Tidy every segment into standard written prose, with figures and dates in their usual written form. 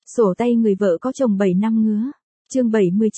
Sổ tay người vợ có chồng 7 năm ngứa. Chương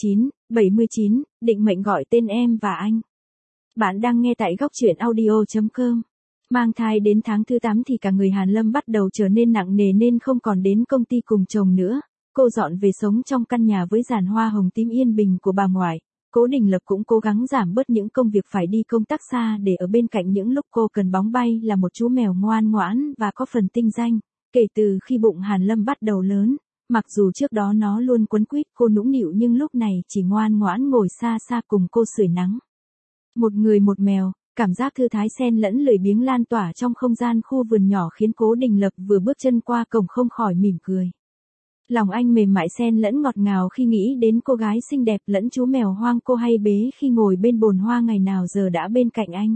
79, định mệnh gọi tên em và anh. Bạn đang nghe tại góc truyện audio.com. Mang thai đến tháng thứ 8 thì cả người Hàn Lâm bắt đầu trở nên nặng nề nên không còn đến công ty cùng chồng nữa. Cô dọn về sống trong căn nhà với giàn hoa hồng tím yên bình của bà ngoại. Cố Đình Lập cũng cố gắng giảm bớt những công việc phải đi công tác xa để ở bên cạnh những lúc cô cần bóng bay là một chú mèo ngoan ngoãn và có phần tinh danh. Kể từ khi bụng Hàn Lâm bắt đầu lớn, mặc dù trước đó nó luôn quấn quýt cô nũng nịu nhưng lúc này chỉ ngoan ngoãn ngồi xa xa cùng cô sưởi nắng. Một người một mèo, cảm giác thư thái xen lẫn lười biếng lan tỏa trong không gian khu vườn nhỏ khiến Cố Đình Lập vừa bước chân qua cổng không khỏi mỉm cười. Lòng anh mềm mại xen lẫn ngọt ngào khi nghĩ đến cô gái xinh đẹp lẫn chú mèo hoang cô hay bế khi ngồi bên bồn hoa ngày nào giờ đã bên cạnh anh.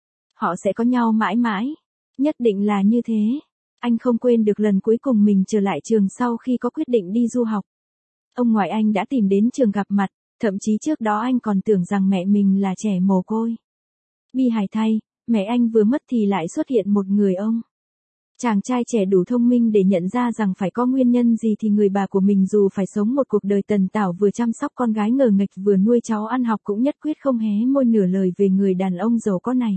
Họ sẽ có nhau mãi mãi, nhất định là như thế. Anh không quên được lần cuối cùng mình trở lại trường sau khi có quyết định đi du học. Ông ngoại anh đã tìm đến trường gặp mặt, thậm chí trước đó anh còn tưởng rằng mẹ mình là trẻ mồ côi. Bi hài thay, mẹ anh vừa mất thì lại xuất hiện một người ông. Chàng trai trẻ đủ thông minh để nhận ra rằng phải có nguyên nhân gì thì người bà của mình dù phải sống một cuộc đời tần tảo vừa chăm sóc con gái ngờ nghệch vừa nuôi cháu ăn học cũng nhất quyết không hé môi nửa lời về người đàn ông giàu có này.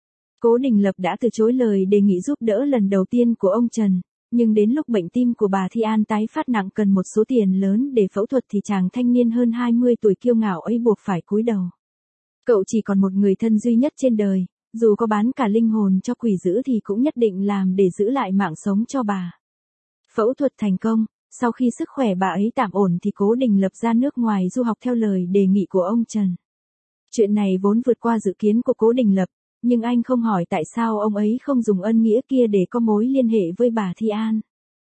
Cố Đình Lập đã từ chối lời đề nghị giúp đỡ lần đầu tiên của ông Trần, nhưng đến lúc bệnh tim của bà Thi An tái phát nặng cần một số tiền lớn để phẫu thuật thì chàng thanh niên hơn 20 tuổi kiêu ngạo ấy buộc phải cúi đầu. Cậu chỉ còn một người thân duy nhất trên đời, dù có bán cả linh hồn cho quỷ dữ thì cũng nhất định làm để giữ lại mạng sống cho bà. Phẫu thuật thành công, sau khi sức khỏe bà ấy tạm ổn thì Cố Đình Lập ra nước ngoài du học theo lời đề nghị của ông Trần. Chuyện này vốn vượt qua dự kiến của Cố Đình Lập. Nhưng anh không hỏi tại sao ông ấy không dùng ân nghĩa kia để có mối liên hệ với bà Thi An.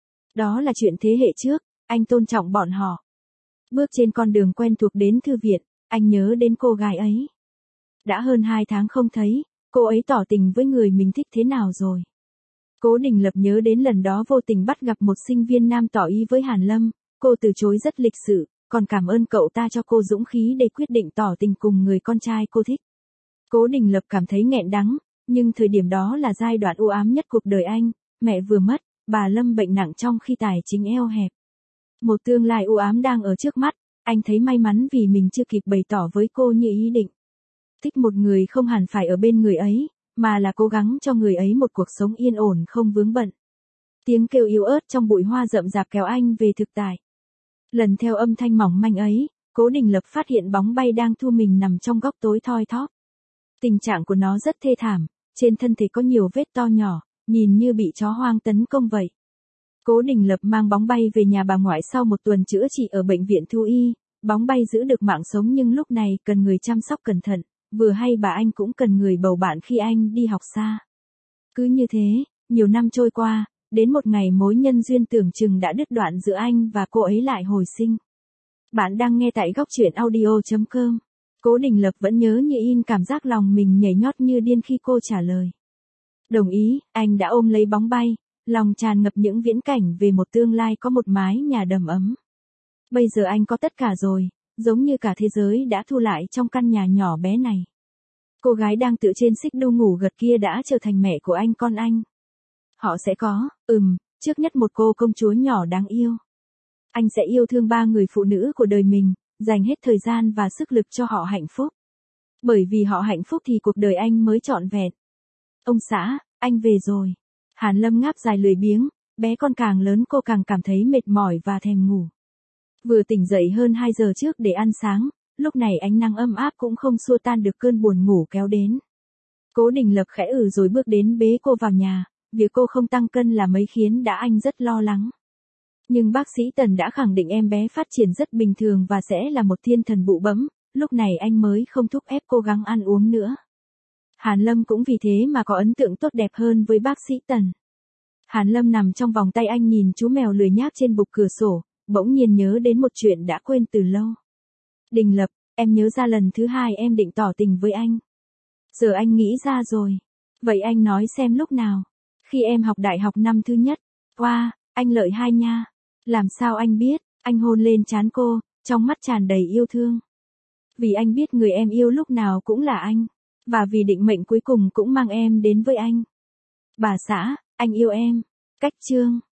Đó là chuyện thế hệ trước, anh tôn trọng bọn họ. Bước trên con đường quen thuộc đến thư viện, anh nhớ đến cô gái ấy. Đã hơn 2 tháng không thấy, cô ấy tỏ tình với người mình thích thế nào rồi. Cố Đình Lập nhớ đến lần đó vô tình bắt gặp một sinh viên nam tỏ ý với Hàn Lâm, cô từ chối rất lịch sự, còn cảm ơn cậu ta cho cô dũng khí để quyết định tỏ tình cùng người con trai cô thích. Cố Đình Lập cảm thấy nghẹn đắng, nhưng thời điểm đó là giai đoạn u ám nhất cuộc đời anh, mẹ vừa mất, bà Lâm bệnh nặng trong khi tài chính eo hẹp. Một tương lai u ám đang ở trước mắt, anh thấy may mắn vì mình chưa kịp bày tỏ với cô như ý định. Thích một người không hẳn phải ở bên người ấy, mà là cố gắng cho người ấy một cuộc sống yên ổn không vướng bận. Tiếng kêu yếu ớt trong bụi hoa rậm rạp kéo anh về thực tại. Lần theo âm thanh mỏng manh ấy, Cố Đình Lập phát hiện bóng bay đang thu mình nằm trong góc tối thoi thóp. Tình trạng của nó rất thê thảm, trên thân thể có nhiều vết to nhỏ, nhìn như bị chó hoang tấn công vậy. Cố Đình Lập mang bóng bay về nhà bà ngoại sau một tuần chữa trị ở bệnh viện thú y, bóng bay giữ được mạng sống nhưng lúc này cần người chăm sóc cẩn thận, vừa hay bà anh cũng cần người bầu bạn khi anh đi học xa. Cứ như thế, nhiều năm trôi qua, đến một ngày mối nhân duyên tưởng chừng đã đứt đoạn giữa anh và cô ấy lại hồi sinh. Bạn đang nghe tại góc truyện audio.com. Cố Đình Lập vẫn nhớ như in cảm giác lòng mình nhảy nhót như điên khi cô trả lời. Đồng ý, anh đã ôm lấy bóng bay, lòng tràn ngập những viễn cảnh về một tương lai có một mái nhà đầm ấm. Bây giờ anh có tất cả rồi, giống như cả thế giới đã thu lại trong căn nhà nhỏ bé này. Cô gái đang tựa trên xích đu ngủ gật kia đã trở thành mẹ của anh con anh. Họ sẽ có, trước nhất một cô công chúa nhỏ đáng yêu. Anh sẽ yêu thương 3 người phụ nữ của đời mình, dành hết thời gian và sức lực cho họ hạnh phúc. Bởi vì họ hạnh phúc thì cuộc đời anh mới trọn vẹn. Ông xã, anh về rồi. Hàn Lâm ngáp dài lười biếng, bé con càng lớn cô càng cảm thấy mệt mỏi và thèm ngủ. Vừa tỉnh dậy hơn 2 giờ trước để ăn sáng, lúc này ánh nắng ấm áp cũng không xua tan được cơn buồn ngủ kéo đến. Cố Đình Lập khẽ rồi bước đến bế cô vào nhà, việc cô không tăng cân là mấy khiến đã anh rất lo lắng. Nhưng bác sĩ Tần đã khẳng định em bé phát triển rất bình thường và sẽ là một thiên thần bụ bẫm, lúc này anh mới không thúc ép cố gắng ăn uống nữa. Hàn Lâm cũng vì thế mà có ấn tượng tốt đẹp hơn với bác sĩ Tần. Hàn Lâm nằm trong vòng tay anh nhìn chú mèo lười nhác trên bục cửa sổ, bỗng nhiên nhớ đến một chuyện đã quên từ lâu. Đình Lập, em nhớ ra lần thứ 2 em định tỏ tình với anh. Giờ anh nghĩ ra rồi. Vậy anh nói xem lúc nào? Khi em học đại học năm thứ nhất. Wow, anh lợi hai nha. Làm sao anh biết? Anh hôn lên trán cô, trong mắt tràn đầy yêu thương. Vì anh biết người em yêu lúc nào cũng là anh. Và vì định mệnh cuối cùng cũng mang em đến với anh. Bà xã, anh yêu em. Cách chương.